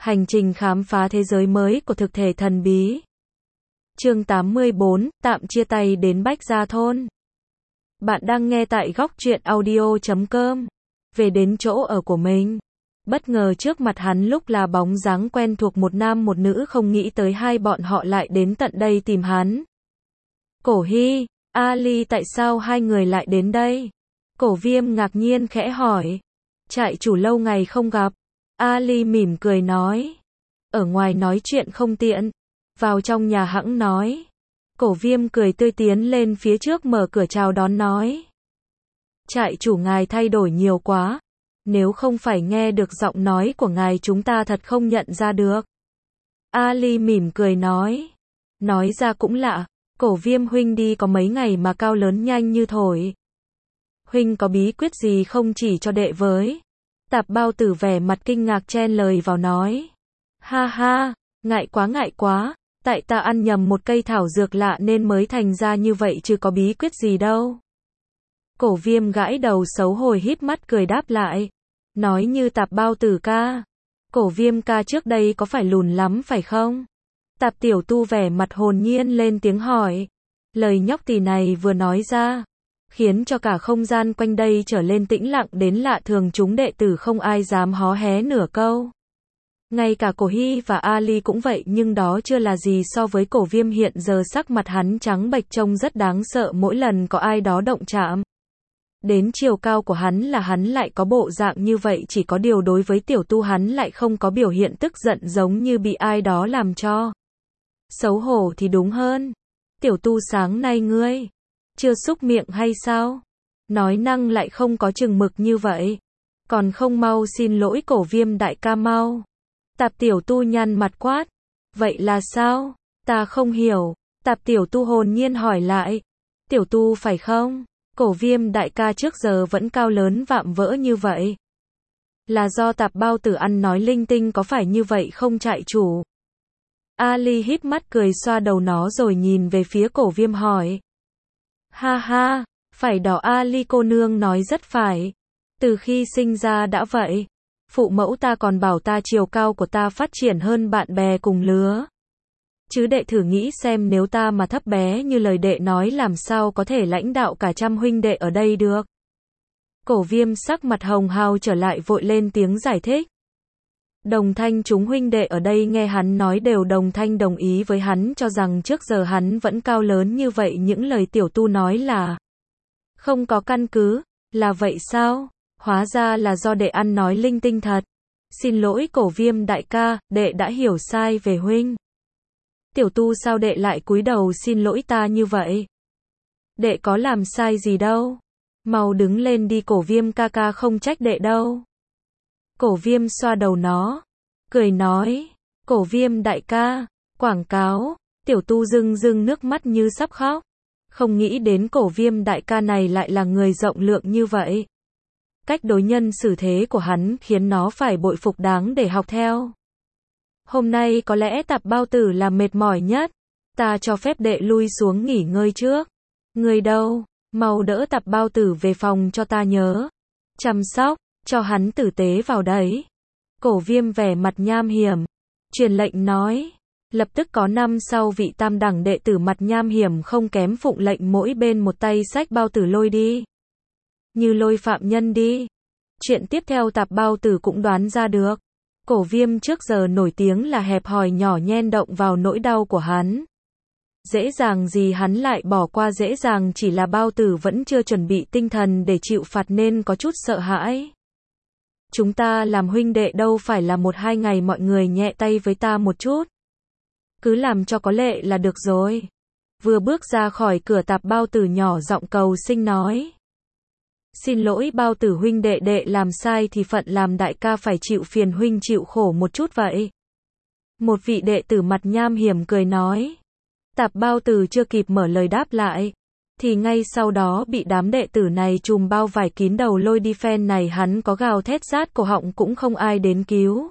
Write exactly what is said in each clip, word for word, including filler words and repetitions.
Hành trình khám phá thế giới mới của thực thể thần bí. Chương tám mươi bốn, tạm chia tay đến Bách Gia Thôn. Bạn đang nghe tại góc truyện audio chấm com. Về đến chỗ ở của mình. Bất ngờ trước mặt hắn lúc là bóng dáng quen thuộc một nam một nữ, không nghĩ tới hai bọn họ lại đến tận đây tìm hắn. Cổ Hy, Ali, tại sao hai người lại đến đây? Cổ Viêm ngạc nhiên khẽ hỏi. Trại chủ lâu ngày không gặp. Ali mỉm cười nói. Ở ngoài nói chuyện không tiện. Vào trong nhà hẵng nói. Cổ Viêm cười tươi tiến lên phía trước mở cửa chào đón nói. Trại chủ ngài thay đổi nhiều quá. Nếu không phải nghe được giọng nói của ngài chúng ta thật không nhận ra được. Ali mỉm cười nói. Nói ra cũng lạ. Cổ Viêm huynh đi có mấy ngày mà cao lớn nhanh như thổi. Huynh có bí quyết gì không chỉ cho đệ với? Tạp Bao Tử vẻ mặt kinh ngạc chen lời vào nói. Ha ha, ngại quá ngại quá, tại ta ăn nhầm một cây thảo dược lạ nên mới thành ra như vậy chứ có bí quyết gì đâu. Cổ Viêm gãi đầu xấu hổ híp mắt cười đáp lại. Nói như Tạp Bao Tử ca. Cổ Viêm ca trước đây có phải lùn lắm phải không? Tạp Tiểu Tu vẻ mặt hồn nhiên lên tiếng hỏi. Lời nhóc tỳ này vừa nói ra, khiến cho cả không gian quanh đây trở lên tĩnh lặng đến lạ thường, chúng đệ tử không ai dám hó hé nửa câu. Ngay cả Cổ Hy và Ali cũng vậy, nhưng đó chưa là gì so với Cổ Viêm hiện giờ sắc mặt hắn trắng bệch trông rất đáng sợ mỗi lần có ai đó động chạm. Đến chiều cao của hắn là hắn lại có bộ dạng như vậy, chỉ có điều đối với Tiểu Tu hắn lại không có biểu hiện tức giận giống như bị ai đó làm cho xấu hổ thì đúng hơn. Tiểu Tu sáng nay ngươi chưa xúc miệng hay sao? Nói năng lại không có chừng mực như vậy. Còn không mau xin lỗi Cổ Viêm đại ca mau. Tạp Tiểu Tu nhăn mặt quát. Vậy là sao? Ta không hiểu. Tạp Tiểu Tu hồn nhiên hỏi lại. Tiểu Tu phải không? Cổ Viêm đại ca trước giờ vẫn cao lớn vạm vỡ như vậy. Là do Tạp Bao Tử ăn nói linh tinh có phải như vậy không trại chủ? Ali híp mắt cười xoa đầu nó rồi nhìn về phía Cổ Viêm hỏi. Ha ha, phải đó, Ali cô nương nói rất phải. Từ khi sinh ra đã vậy. Phụ mẫu ta còn bảo ta chiều cao của ta phát triển hơn bạn bè cùng lứa. Chứ đệ thử nghĩ xem, nếu ta mà thấp bé như lời đệ nói làm sao có thể lãnh đạo cả trăm huynh đệ ở đây được. Cổ Viêm sắc mặt hồng hào trở lại vội lên tiếng giải thích. Đồng thanh chúng huynh đệ ở đây nghe hắn nói đều đồng thanh đồng ý với hắn, cho rằng trước giờ hắn vẫn cao lớn như vậy, những lời Tiểu Tu nói là không có căn cứ. Là vậy sao? Hóa ra là do đệ ăn nói linh tinh thật. Xin lỗi Cổ Viêm đại ca, đệ đã hiểu sai về huynh. Tiểu Tu sao đệ lại cúi đầu xin lỗi ta như vậy? Đệ có làm sai gì đâu. Mau đứng lên đi, Cổ Viêm ca ca không trách đệ đâu. Cổ Viêm xoa đầu nó, cười nói. Cổ Viêm đại ca, quảng cáo. Tiểu Tu rưng rưng nước mắt như sắp khóc. Không nghĩ đến Cổ Viêm đại ca này lại là người rộng lượng như vậy. Cách đối nhân xử thế của hắn khiến nó phải bội phục, đáng để học theo. Hôm nay có lẽ Tạp Bao Tử là mệt mỏi nhất. Ta cho phép đệ lui xuống nghỉ ngơi trước. Người đâu? Mau đỡ Tạp Bao Tử về phòng cho ta nhớ. Chăm sóc, cho hắn tử tế vào đấy. Cổ Viêm vẻ mặt nham hiểm. Truyền lệnh nói. Lập tức có năm sau vị tam đẳng đệ tử mặt nham hiểm không kém phụng lệnh, mỗi bên một tay xách Bao Tử lôi đi. Như lôi phạm nhân đi. Chuyện tiếp theo Tạp Bao Tử cũng đoán ra được. Cổ Viêm trước giờ nổi tiếng là hẹp hòi nhỏ nhen, động vào nỗi đau của hắn. Dễ dàng gì hắn lại bỏ qua dễ dàng, chỉ là Bao Tử vẫn chưa chuẩn bị tinh thần để chịu phạt nên có chút sợ hãi. Chúng ta làm huynh đệ đâu phải là một hai ngày, mọi người nhẹ tay với ta một chút. Cứ làm cho có lệ là được rồi. Vừa bước ra khỏi cửa, Tạp Bao Tử nhỏ giọng cầu xin nói. Xin lỗi Bao Tử huynh đệ, đệ làm sai thì phận làm đại ca phải chịu phiền huynh chịu khổ một chút vậy. Một vị đệ tử mặt nham hiểm cười nói. Tạp Bao Tử chưa kịp mở lời đáp lại, thì ngay sau đó bị đám đệ tử này chùm bao vải kín đầu lôi đi. Phen này hắn có gào thét rát cổ họng cũng không ai đến cứu.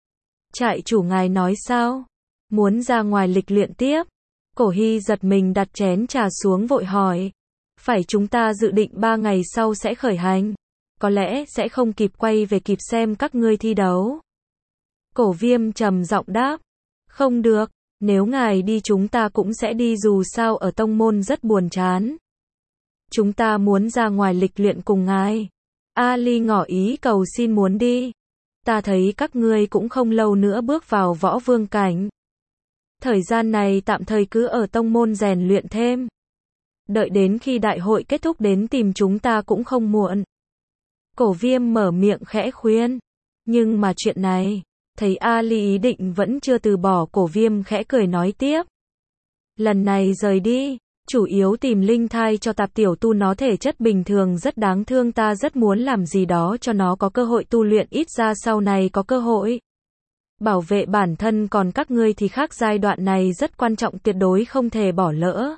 Trại chủ ngài nói sao? Muốn ra ngoài lịch luyện tiếp? Cổ Hy giật mình đặt chén trà xuống vội hỏi. Phải, chúng ta dự định ba ngày sau sẽ khởi hành. Có lẽ sẽ không kịp quay về kịp xem các ngươi thi đấu. Cổ Viêm trầm giọng đáp. Không được, nếu ngài đi chúng ta cũng sẽ đi, dù sao ở tông môn rất buồn chán. Chúng ta muốn ra ngoài lịch luyện cùng ngài. Ali ngỏ ý cầu xin muốn đi. Ta thấy các ngươi cũng không lâu nữa bước vào võ vương cảnh. Thời gian này tạm thời cứ ở tông môn rèn luyện thêm. Đợi đến khi đại hội kết thúc đến tìm chúng ta cũng không muộn. Cổ Viêm mở miệng khẽ khuyên. Nhưng mà chuyện này, thấy Ali ý định vẫn chưa từ bỏ, Cổ Viêm khẽ cười nói tiếp. Lần này rời đi, chủ yếu tìm linh thai cho Tạp tiểu tu, nó thể chất bình thường rất đáng thương, ta rất muốn làm gì đó cho nó có cơ hội tu luyện, ít ra sau này có cơ hội bảo vệ bản thân, còn các ngươi thì khác, giai đoạn này rất quan trọng, tuyệt đối không thể bỏ lỡ.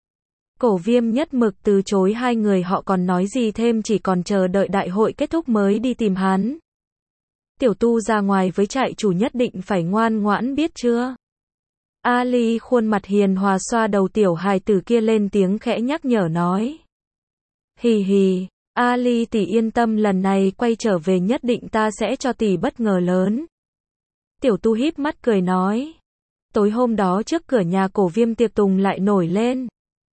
Cổ Viêm nhất mực từ chối, hai người họ còn nói gì thêm, chỉ còn chờ đợi đại hội kết thúc mới đi tìm hắn. Tiểu tu ra ngoài với trại chủ nhất định phải ngoan ngoãn, biết chưa? Ali khuôn mặt hiền hòa xoa đầu tiểu hài tử kia, lên tiếng khẽ nhắc nhở nói. Hì hì, Ali tỷ yên tâm, lần này quay trở về nhất định ta sẽ cho tỷ bất ngờ lớn. Tiểu tu híp mắt cười nói. Tối hôm đó trước cửa nhà Cổ Viêm tiệc tùng lại nổi lên.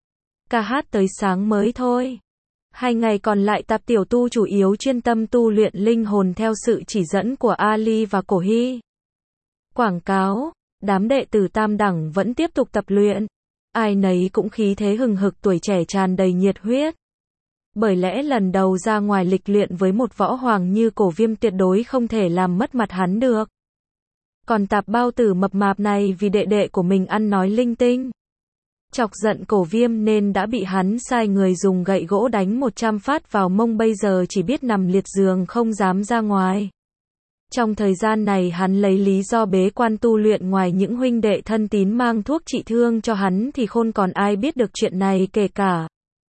Ca hát tới sáng mới thôi. Hai ngày còn lại Tạp tiểu tu chủ yếu chuyên tâm tu luyện linh hồn theo sự chỉ dẫn của Ali và Cổ Hy. Quảng cáo, đám đệ tử tam đẳng vẫn tiếp tục tập luyện. Ai nấy cũng khí thế hừng hực, tuổi trẻ tràn đầy nhiệt huyết. Bởi lẽ lần đầu ra ngoài lịch luyện với một võ hoàng như Cổ Viêm tuyệt đối không thể làm mất mặt hắn được. Còn Tạp bao tử mập mạp này vì đệ đệ của mình ăn nói linh tinh, chọc giận Cổ Viêm nên đã bị hắn sai người dùng gậy gỗ đánh một trăm phát vào mông, bây giờ chỉ biết nằm liệt giường không dám ra ngoài. Trong thời gian này hắn lấy lý do bế quan tu luyện, ngoài những huynh đệ thân tín mang thuốc trị thương cho hắn thì khôn còn ai biết được chuyện này, kể cả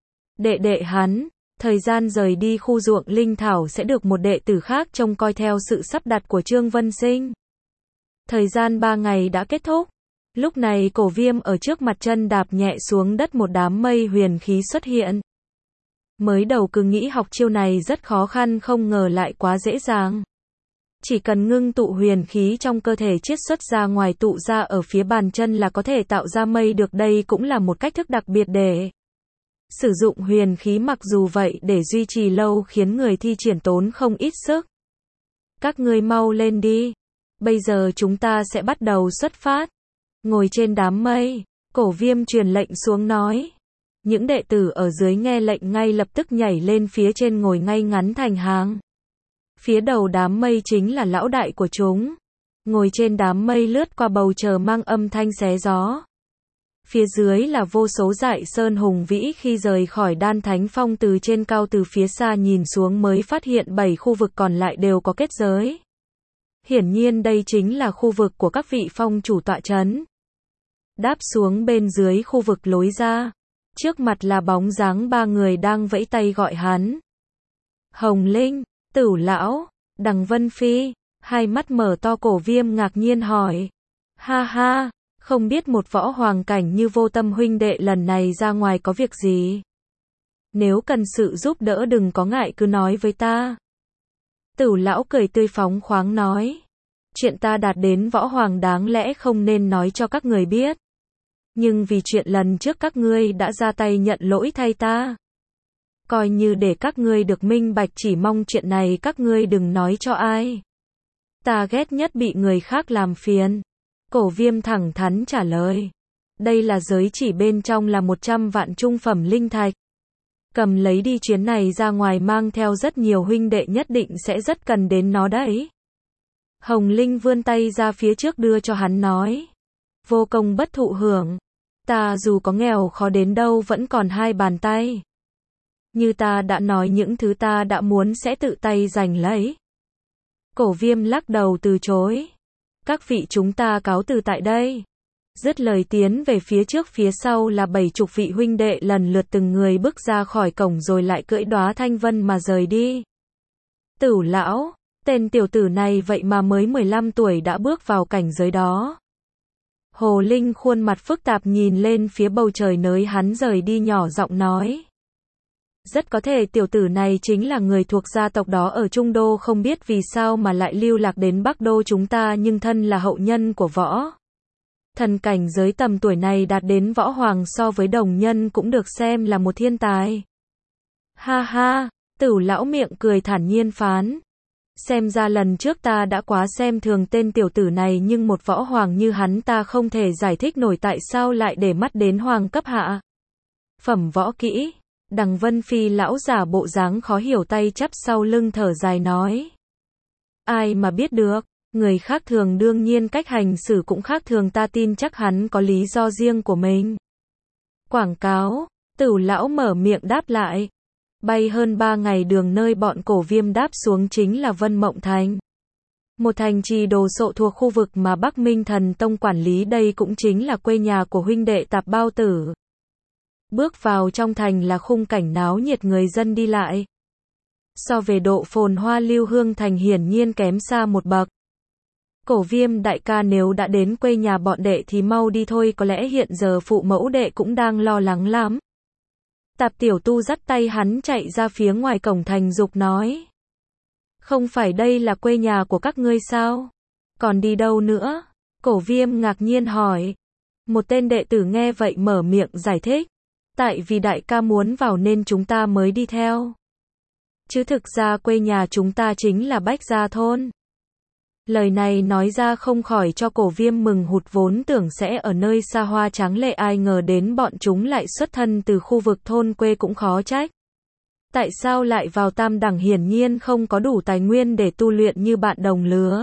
đệ đệ hắn. Thời gian rời đi khu ruộng linh thảo sẽ được một đệ tử khác trông coi theo sự sắp đặt của Trương Vân Sinh. Thời gian ba ngày đã kết thúc. Lúc này Cổ Viêm ở trước mặt, chân đạp nhẹ xuống đất, một đám mây huyền khí xuất hiện. Mới đầu cứ nghĩ học chiêu này rất khó khăn, không ngờ lại quá dễ dàng. Chỉ cần ngưng tụ huyền khí trong cơ thể chiết xuất ra ngoài, tụ ra ở phía bàn chân là có thể tạo ra mây được, đây cũng là một cách thức đặc biệt để sử dụng huyền khí, mặc dù vậy để duy trì lâu khiến người thi triển tốn không ít sức. Các ngươi mau lên đi. Bây giờ chúng ta sẽ bắt đầu xuất phát. Ngồi trên đám mây, Cổ Viêm truyền lệnh xuống nói. Những đệ tử ở dưới nghe lệnh ngay lập tức nhảy lên phía trên, ngồi ngay ngắn thành hàng. Phía đầu đám mây chính là lão đại của chúng. Ngồi trên đám mây lướt qua bầu trời mang âm thanh xé gió. Phía dưới là vô số dải sơn hùng vĩ, khi rời khỏi Đan Thánh Phong từ trên cao, từ phía xa nhìn xuống mới phát hiện bảy khu vực còn lại đều có kết giới. Hiển nhiên đây chính là khu vực của các vị phong chủ tọa trấn. Đáp xuống bên dưới khu vực lối ra. Trước mặt là bóng dáng ba người đang vẫy tay gọi hắn. Hồng Linh, Tửu Lão, Đằng Vân Phi. Hai mắt mở to, Cổ Viêm ngạc nhiên hỏi. Ha ha, không biết một võ hoàng cảnh như Vô Tâm huynh đệ lần này ra ngoài có việc gì? Nếu cần sự giúp đỡ đừng có ngại, cứ nói với ta. Tửu Lão cười tươi phóng khoáng nói. Chuyện ta đạt đến võ hoàng đáng lẽ không nên nói cho các người biết. Nhưng vì chuyện lần trước các ngươi đã ra tay nhận lỗi thay ta, coi như để các ngươi được minh bạch, chỉ mong chuyện này các ngươi đừng nói cho ai. Ta ghét nhất bị người khác làm phiền. Cổ Viêm thẳng thắn trả lời. Đây là giới chỉ, bên trong là một trăm vạn trung phẩm linh thạch. Cầm lấy đi, chuyến này ra ngoài mang theo rất nhiều huynh đệ nhất định sẽ rất cần đến nó đấy. Hồng Linh vươn tay ra phía trước đưa cho hắn nói. Vô công bất thụ hưởng. Ta dù có nghèo khó đến đâu vẫn còn hai bàn tay. Như ta đã nói, những thứ ta đã muốn sẽ tự tay giành lấy. Cổ Viêm lắc đầu từ chối. Các vị, chúng ta cáo từ tại đây. Dứt lời tiến về phía trước, phía sau là bảy chục vị huynh đệ lần lượt từng người bước ra khỏi cổng rồi lại cưỡi đóa thanh vân mà rời đi. Tửu Lão, tên tiểu tử này vậy mà mới mười lăm tuổi đã bước vào cảnh giới đó. Hồ Linh khuôn mặt phức tạp nhìn lên phía bầu trời nơi hắn rời đi, nhỏ giọng nói. Rất có thể tiểu tử này chính là người thuộc gia tộc đó ở Trung Đô, không biết vì sao mà lại lưu lạc đến Bắc Đô chúng ta, nhưng thân là hậu nhân của võ thần, cảnh giới tầm tuổi này đạt đến võ hoàng so với đồng nhân cũng được xem là một thiên tài. Ha ha, Tửu lão miệng cười thản nhiên phán. Xem ra lần trước ta đã quá xem thường tên tiểu tử này, nhưng một võ hoàng như hắn ta không thể giải thích nổi tại sao lại để mắt đến hoàng cấp hạ phẩm võ kỹ. Đằng Vân Phi lão giả bộ dáng khó hiểu, tay chắp sau lưng thở dài nói. Ai mà biết được, người khác thường đương nhiên cách hành xử cũng khác thường, ta tin chắc hắn có lý do riêng của mình. Quảng cáo, Tửu lão mở miệng đáp lại. Bay hơn ba ngày đường, nơi bọn Cổ Viêm đáp xuống chính là Vân Mộng Thành. Một thành trì đồ sộ thuộc khu vực mà Bắc Minh Thần Tông quản lý, đây cũng chính là quê nhà của huynh đệ Tạp Bao Tử. Bước vào trong thành là khung cảnh náo nhiệt, người dân đi lại. So về độ phồn hoa, Lưu Hương Thành hiển nhiên kém xa một bậc. Cổ Viêm đại ca, nếu đã đến quê nhà bọn đệ thì mau đi thôi, có lẽ hiện giờ phụ mẫu đệ cũng đang lo lắng lắm. Tạp Tiểu Tu dắt tay hắn chạy ra phía ngoài cổng thành dục nói. Không phải đây là quê nhà của các ngươi sao? Còn đi đâu nữa? Cổ Viêm ngạc nhiên hỏi. Một tên đệ tử nghe vậy mở miệng giải thích. Tại vì đại ca muốn vào nên chúng ta mới đi theo. Chứ thực ra quê nhà chúng ta chính là Bách Gia Thôn. Lời này nói ra không khỏi cho Cổ Viêm mừng hụt, vốn tưởng sẽ ở nơi xa hoa tráng lệ, ai ngờ đến bọn chúng lại xuất thân từ khu vực thôn quê, cũng khó trách. Tại sao lại vào tam đẳng, hiển nhiên không có đủ tài nguyên để tu luyện như bạn đồng lứa.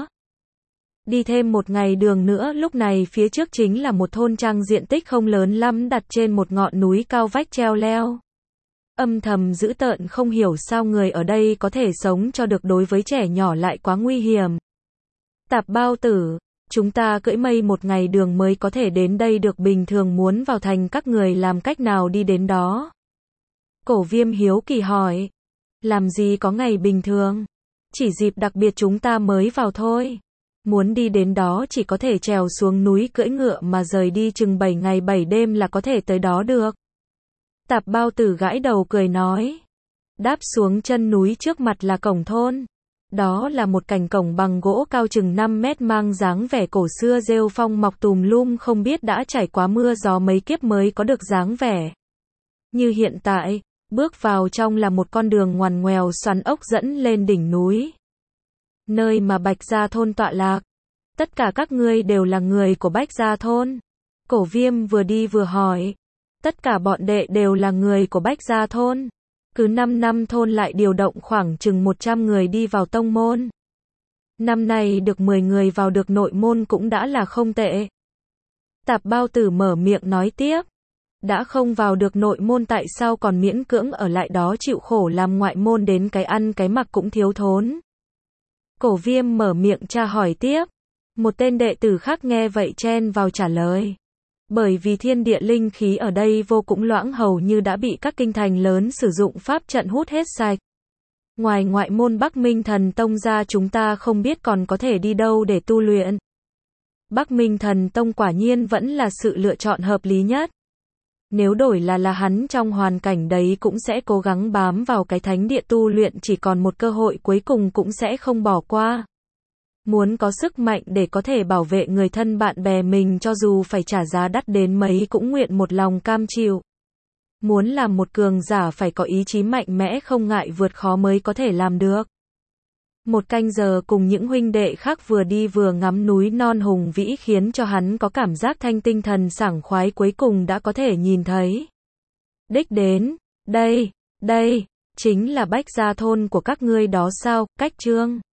Đi thêm một ngày đường nữa, lúc này phía trước chính là một thôn trang diện tích không lớn lắm, đặt trên một ngọn núi cao vách treo leo. Âm thầm dữ tợn, không hiểu sao người ở đây có thể sống cho được, đối với trẻ nhỏ lại quá nguy hiểm. Tạp Bao Tử, chúng ta cưỡi mây một ngày đường mới có thể đến đây được, bình thường muốn vào thành các người làm cách nào đi đến đó? Cổ Viêm hiếu kỳ hỏi. Làm gì có ngày bình thường, chỉ dịp đặc biệt chúng ta mới vào thôi. Muốn đi đến đó chỉ có thể trèo xuống núi cưỡi ngựa, mà rời đi chừng bảy ngày bảy đêm là có thể tới đó được. Tạp Bao Tử gãi đầu cười nói. Đáp xuống chân núi, trước mặt là cổng thôn. Đó là một cành cổng bằng gỗ cao chừng năm mét, mang dáng vẻ cổ xưa, rêu phong mọc tùm lum, không biết đã trải qua mưa gió mấy kiếp mới có được dáng vẻ như hiện tại. Bước vào trong là một con đường ngoằn ngoèo xoắn ốc dẫn lên đỉnh núi, nơi mà Bạch Gia Thôn tọa lạc. Tất cả các ngươi đều là người của Bách Gia Thôn? Cổ Viêm vừa đi vừa hỏi. Tất cả bọn đệ đều là người của Bách Gia Thôn. Cứ năm năm thôn lại điều động khoảng chừng một trăm người đi vào tông môn. Năm nay được mười người vào được nội môn cũng đã là không tệ. Tạp Bao Tử mở miệng nói tiếp. Đã không vào được nội môn tại sao còn miễn cưỡng ở lại đó chịu khổ làm ngoại môn, đến cái ăn cái mặc cũng thiếu thốn. Cổ Viêm mở miệng tra hỏi tiếp. Một tên đệ tử khác nghe vậy chen vào trả lời. Bởi vì thiên địa linh khí ở đây vô cùng loãng, hầu như đã bị các kinh thành lớn sử dụng pháp trận hút hết sạch. Ngoài ngoại môn Bắc Minh Thần Tông ra, chúng ta không biết còn có thể đi đâu để tu luyện. Bắc Minh Thần Tông quả nhiên vẫn là sự lựa chọn hợp lý nhất. Nếu đổi là là hắn trong hoàn cảnh đấy cũng sẽ cố gắng bám vào cái thánh địa tu luyện, chỉ còn một cơ hội cuối cùng cũng sẽ không bỏ qua. Muốn có sức mạnh để có thể bảo vệ người thân bạn bè mình, cho dù phải trả giá đắt đến mấy cũng nguyện một lòng cam chịu. Muốn làm một cường giả phải có ý chí mạnh mẽ, không ngại vượt khó mới có thể làm được. Một canh giờ cùng những huynh đệ khác vừa đi vừa ngắm núi non hùng vĩ, khiến cho hắn có cảm giác thanh tinh thần sảng khoái, cuối cùng đã có thể nhìn thấy đích đến. Đây, đây, chính là Bách Gia Thôn của các ngươi đó sao? Cách chương